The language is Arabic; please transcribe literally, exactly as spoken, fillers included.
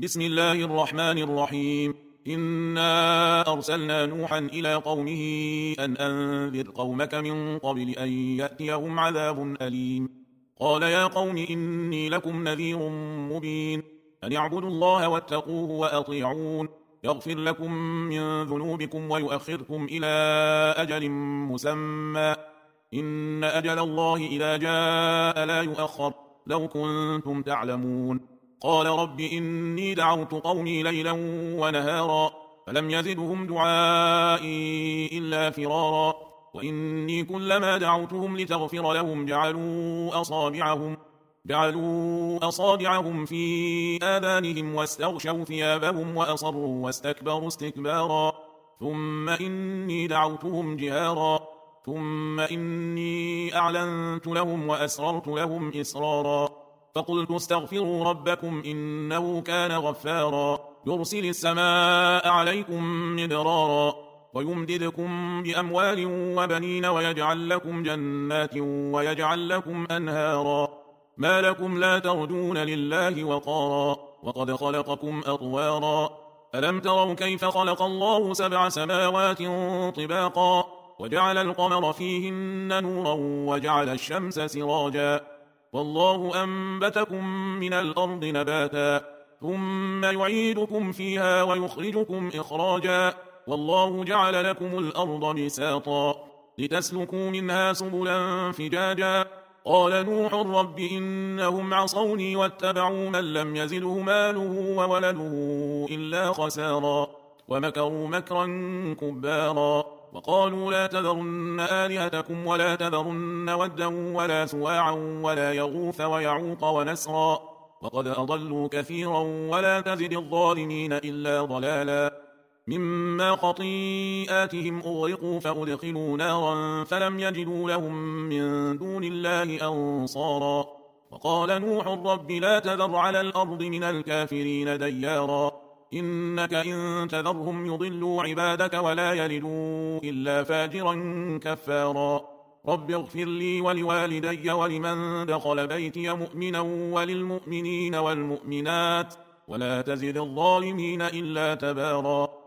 بسم الله الرحمن الرحيم. إنا أرسلنا نوحا إلى قومه أن أنذر قومك من قبل أن يأتيهم عذاب أليم. قال يا قوم إني لكم نذير مبين، أن اعبدوا الله واتقوه وأطيعون، يغفر لكم من ذنوبكم ويؤخركم إلى أجل مسمى، إن أجل الله إذا جاء لا يؤخر، لو كنتم تعلمون. قال رب إني دعوت قومي ليلا ونهارا فلم يزدهم دعائي إلا فرارا، وإني كلما دعوتهم لتغفر لهم جعلوا أصابعهم جعلوا أصابعهم في آذانهم واستغشوا ثيابهم وأصروا واستكبروا استكبارا، ثم إني دعوتهم جهارا، ثم إني أعلنت لهم وأسررت لهم إسرارا، فقلت استغفروا ربكم إنه كان غفارا، يرسل السماء عليكم مدرارا ويمددكم بأموال وبنين ويجعل لكم جنات ويجعل لكم أنهارا، ما لكم لا ترجون لله وقارا وقد خلقكم أطوارا، ألم تروا كيف خلق الله سبع سماوات طباقا وجعل القمر فيهن نورا وجعل الشمس سراجا، والله أنبتكم من الأرض نباتا ثم يعيدكم فيها ويخرجكم إخراجا، والله جعل لكم الأرض بساطا لتسلكوا منها سبلا فجاجا. قال نوح رب إنهم عصوني واتبعوا من لم يزده ماله وولده إلا خسارا، ومكروا مكرا كبارا، وقالوا لا تذرن آلهتكم ولا تذرن ودا ولا سواعا ولا يغوث ويعوق ونسرا، وقد أضلوا كثيرا ولا تزد الظالمين إلا ضلالا. مما خطيئاتهم أغرقوا فأدخلوا نارا فلم يجدوا لهم من دون الله أنصارا، وقال نوح رب لا تذر على الأرض من الكافرين ديارا، إنك إن تذرهم يضلوا عبادك ولا يلدوا إلا فاجرا كفارا، رب اغفر لي ولوالدي ولمن دخل بيتي مؤمنا وللمؤمنين والمؤمنات ولا تزد الظالمين إلا تبارا.